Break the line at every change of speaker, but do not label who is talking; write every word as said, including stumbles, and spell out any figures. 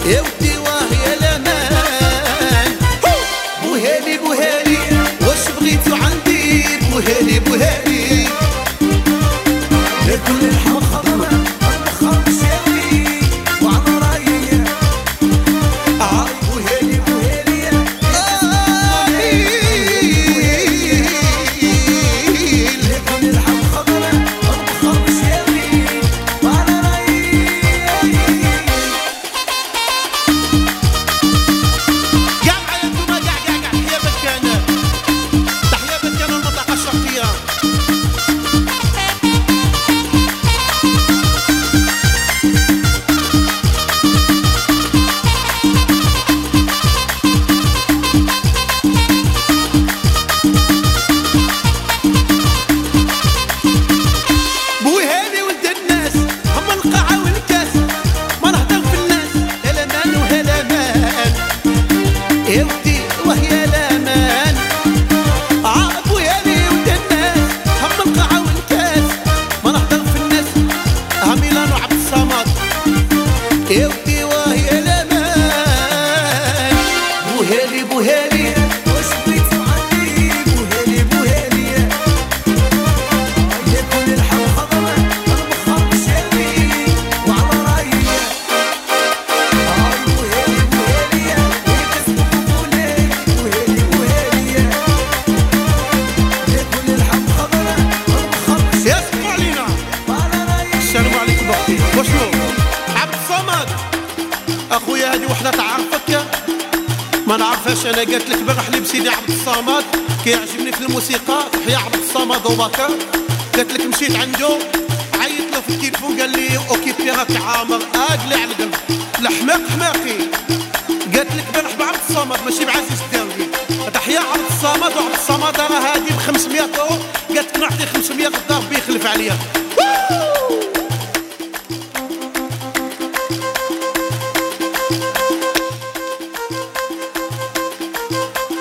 يا ودي واه يا الامان. بوهالي بوهالي واش بغيتو عندي، بوهالي بوهالي لكل الحب خضرا البخار مشاوي وعلى رايي. آه بوهالي بوهالي لكل الحب خضرا البخار مشاوي وعلى رايي. كاع معايا انتوما كاع كاع كاع تحيا بكان، تحيا بكان المنطقة الشرقية. بوهالي ولد الناس هم القاعة والكاس، ما نهضر في الناس هلا مان وهلا مان. يا ودي وهي الامان. آه بوهالي ولد الناس هم القاعة والكاس، ما نهضر في الناس ها ميلان وعبد الصمد. يا ودي وهي الامان. بوهالي بوهالي واش بغيتو عندي، بوهالي بوهالي لكل الحب خضرا البخار مشاوي وعلى رايي. هاي بوهالي بوهالي ويكسبوني، بوهالي بوهالي لكل الحب خضرا البخار مشاوي. يسمعوا علينا وعلى رايي. السلام عليكم اختي، وشنو عبد الصمد اخويا؟ هذه وحده تعرفك ما نعرفهاش انا. قالت لك بغح لي بسيدي عبد الصمد كيعجبني في الموسيقى، تحيا عبد الصمد وبكر. قالت لك مشيت عنده عيط له في التليفون قال لي اوكيبي راك عامر اقلي على القلب الحماق حماقي. قالت لك بنح بعبد الصمد ماشي بعزيز الداوي. تحيا عبد الصمد، وعبد الصمد راه هادي ب خمسمية اورو. قالت لك نعطي خمسمية غدا ربي يخلف عليا.